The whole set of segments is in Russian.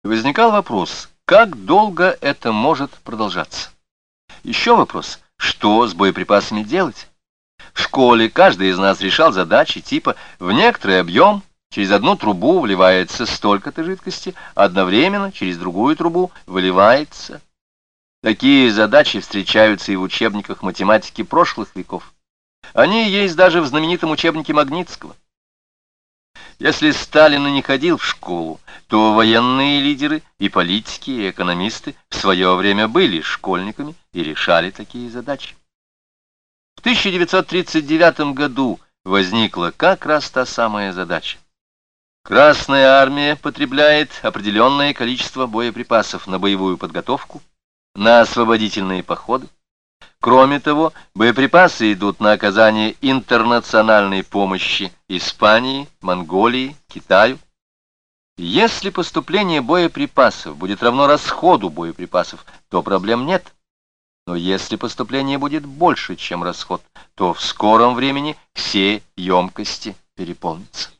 Возникал вопрос, как долго это может продолжаться? Еще вопрос, что с боеприпасами делать? В школе каждый из нас решал задачи типа в некоторый объем через одну трубу вливается столько-то жидкости, одновременно через другую трубу выливается. Такие задачи встречаются и в учебниках математики прошлых веков. Они есть даже в знаменитом учебнике Магнитского. Если Сталин и не ходил в школу, то военные лидеры и политики, и экономисты в свое время были школьниками и решали такие задачи. В 1939 году возникла как раз та самая задача. Красная армия потребляет определенное количество боеприпасов на боевую подготовку, на освободительные походы. Кроме того, боеприпасы идут на оказание интернациональной помощи Испании, Монголии, Китаю. Если поступление боеприпасов будет равно расходу боеприпасов, то проблем нет. Но если поступление будет больше, чем расход, то в скором времени все емкости переполнятся.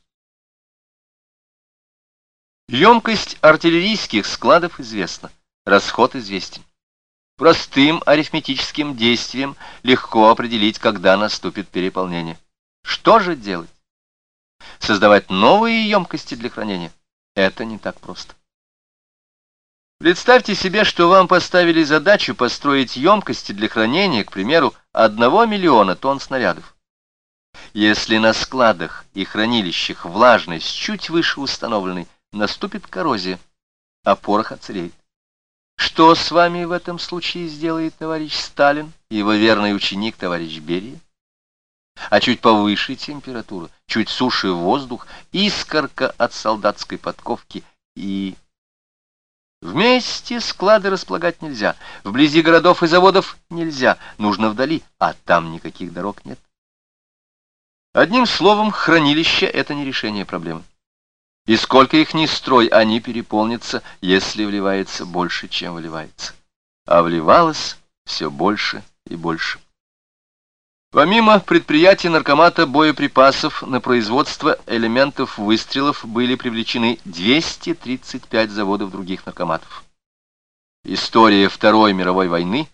Емкость артиллерийских складов известна, расход известен. Простым арифметическим действием легко определить, когда наступит переполнение. Что же делать? Создавать новые емкости для хранения? Это не так просто. Представьте себе, что вам поставили задачу построить емкости для хранения, к примеру, 1 миллиона тонн снарядов. Если на складах и хранилищах влажность чуть выше установленной, наступит коррозия, а порох отсыреет. Что с вами в этом случае сделает товарищ Сталин и его верный ученик товарищ Берия? А чуть повыше температура, чуть суше воздух, искорка от солдатской подковки и... Вместе склады располагать нельзя, вблизи городов и заводов нельзя, нужно вдали, а там никаких дорог нет. Одним словом, хранилище — это не решение проблемы. И сколько их ни строй, они переполнятся, если вливается больше, чем выливается. А вливалось все больше и больше. Помимо предприятий наркомата боеприпасов на производство элементов выстрелов были привлечены 235 заводов других наркоматов. История Второй мировой войны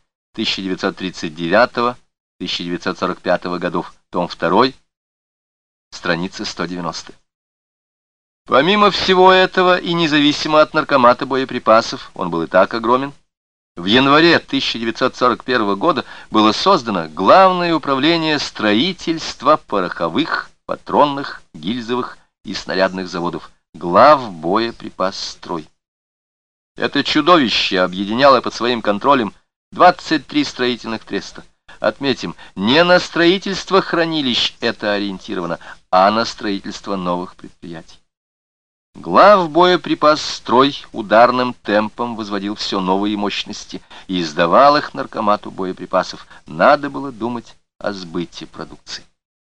1939-1945 годов, том 2, страница 190. Помимо всего этого и независимо от наркомата боеприпасов, он был и так огромен, в январе 1941 года было создано Главное управление строительства пороховых, патронных, гильзовых и снарядных заводов, Главбоеприпасстрой. Это чудовище объединяло под своим контролем 23 строительных треста. Отметим, не на строительство хранилищ это ориентировано, а на строительство новых предприятий. Главбоеприпасстрой ударным темпом возводил все новые мощности и сдавал их наркомату боеприпасов. Надо было думать о сбыте продукции.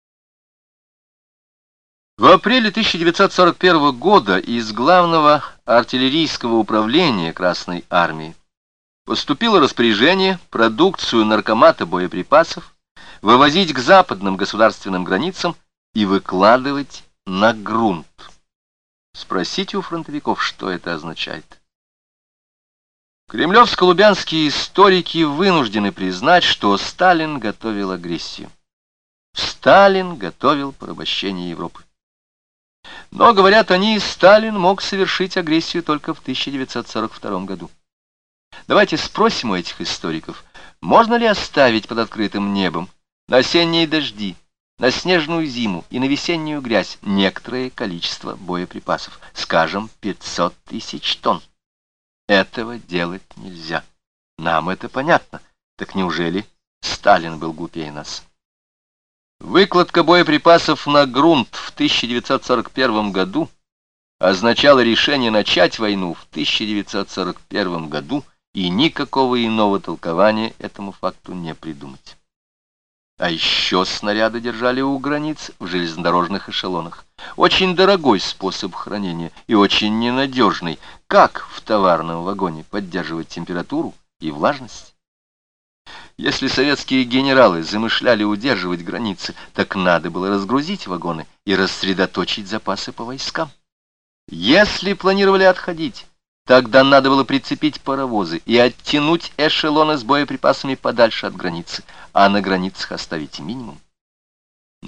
В апреле 1941 года из Главного артиллерийского управления Красной армии поступило распоряжение продукцию наркомата боеприпасов вывозить к западным государственным границам и выкладывать на грунт. Спросите у фронтовиков, что это означает. Кремлевско-лубянские историки вынуждены признать, что Сталин готовил агрессию. Сталин готовил порабощение Европы. Но, говорят они, Сталин мог совершить агрессию только в 1942 году. Давайте спросим у этих историков, можно ли оставить под открытым небом на осенние дожди, на снежную зиму и на весеннюю грязь некоторое количество боеприпасов, скажем, 500 тысяч тонн. Этого делать нельзя. Нам это понятно. Так неужели Сталин был глупее нас? Выкладка боеприпасов на грунт в 1941 году означало решение начать войну в 1941 году, и никакого иного толкования этому факту не придумать. А еще снаряды держали у границ в железнодорожных эшелонах. Очень дорогой способ хранения и очень ненадежный. Как в товарном вагоне поддерживать температуру и влажность? Если советские генералы замышляли удерживать границы, так надо было разгрузить вагоны и рассредоточить запасы по войскам. Если планировали отходить, Тогда надо было прицепить паровозы и оттянуть эшелоны с боеприпасами подальше от границы, а на границах оставить минимум.